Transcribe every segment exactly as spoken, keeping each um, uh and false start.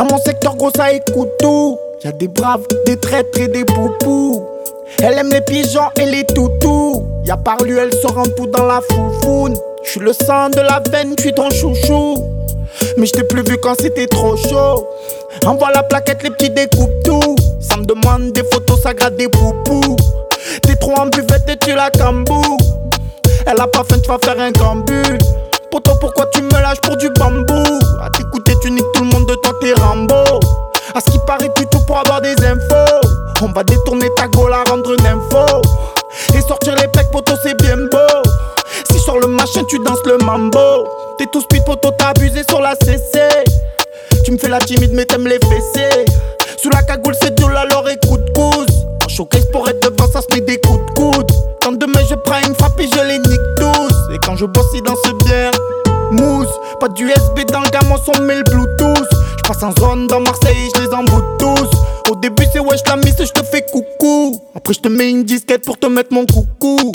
Dans mon secteur gros ça écoute tout. Y'a des braves, des traîtres et des poupous. Elle aime les pigeons et les toutous. Y'a par lui elle se rend tout dans la foufoune. J'suis le sang de la veine, j'suis ton chouchou. Mais j't'ai plus vu quand c'était trop chaud. Envoie la plaquette, les petits découpent tout. Ça me demande des photos, ça gratte des poupous. T'es trop en buvette et tu la cambou. Elle a pas faim, tu vas faire un gambule. Poto, pourquoi tu me lâches pour du bambou? À t'écouter, tu niques tout le monde, de toi t'es Rambo. À ce qui paraît, tu tout pour avoir des infos. On va détourner ta go, la rendre une info. Et sortir les pecs, poto, c'est bien beau. Si sur le machin, tu danses le mambo. T'es tout speed, poto, t'as abusé sur la C C. Tu me fais la timide, mais t'aimes les fessées. Sous la cagoule, c'est dur, alors écoute, cousse. En showcase pour être devant, ça se met des coups de coude. Quand demain je prends une frappe et je les nique tous. Et quand je bosse, ils dansent bien. Mousse, pas d'U S B dans le gamin, on met le Bluetooth. J'passe en zone dans Marseille et je les emboute tous. Au début, c'est wesh la miss, je te fais coucou. Après, je te mets une disquette pour te mettre mon coucou.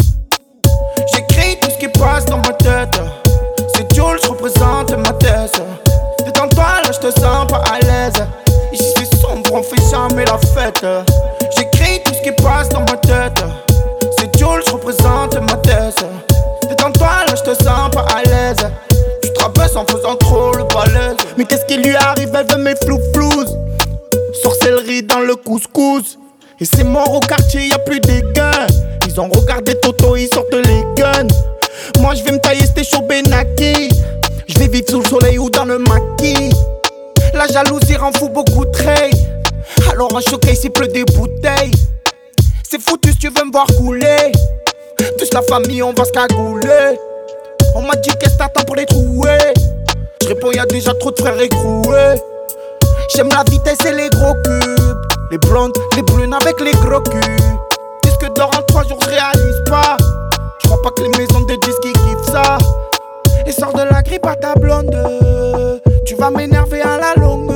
J'écris tout ce qui passe dans ma tête. C'est Jules, je représente ma thèse. Détends-toi, là, je te sens pas à l'aise. Ici, c'est sombre, on fait jamais la fête. J'écris tout ce qui passe dans ma tête. C'est Jules, je représente ma thèse. Détends-toi, là, je te sens pas à l'aise. Tu te rabaisses en faisant trop le balèze. Mais qu'est-ce qui lui arrive, elle veut mes flou-flous. Sorcellerie dans le couscous. Et c'est mort au quartier, y'a plus des gains. Ils ont regardé Toto, ils sortent les guns. Moi je vais me tailler, c'était chaud Benaki. Je vais vivre sous le soleil ou dans le maquis. La jalousie rend fou beaucoup de traits. Alors en showcase il pleut des bouteilles. C'est foutu si tu veux me voir couler. Tous la famille on va se cagouler. On m'a dit qu'est-ce t'attends pour les trouver. Je réponds y'a déjà trop de frères écroués. J'aime la vitesse et les gros cubes. Les blondes, les brunes avec les gros culs. Disque d'or en trois jours je réalise pas. Je crois pas que les maisons de disques ils kiffent ça. Et sors de la grippe à ta blonde. Tu vas m'énerver à la longue.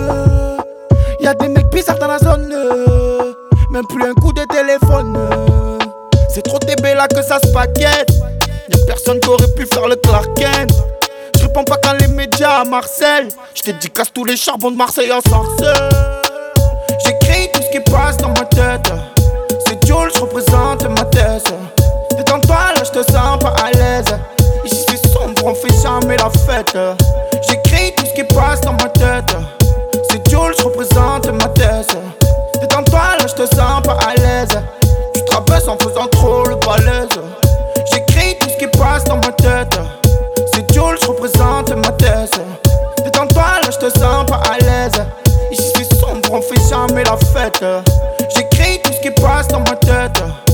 Y'a des mecs bizarres dans la zone. Même plus un coup de téléphone. C'est trop T B là que ça se paquette. Y'a personne qui aurait pu faire le Clark Kent. Je réponds pas quand les médias à Marseille. J't'ai dit casse tous les charbons de Marseille en sorcelle. J'écris tout ce qui passe dans ma tête. C'est Jules, je représente ma thèse. Détends-toi là, je te sens pas à l'aise. Ici c'est sombre, on fait jamais la fête. J'écris tout ce qui passe dans ma tête. C'est Jules, je représente ma thèse. Détends-toi là, je te sens pas à l'aise. Tu te rabaisses en faisant trop le balèze. J'écris tout ce qui passe dans ma tête. C'est Jules, je représente ma thèse. Détends-toi là, je te sens pas à l'aise. Ici c'est sombre, on fait jamais la fête. J'écris tout ce qui passe dans ma tête.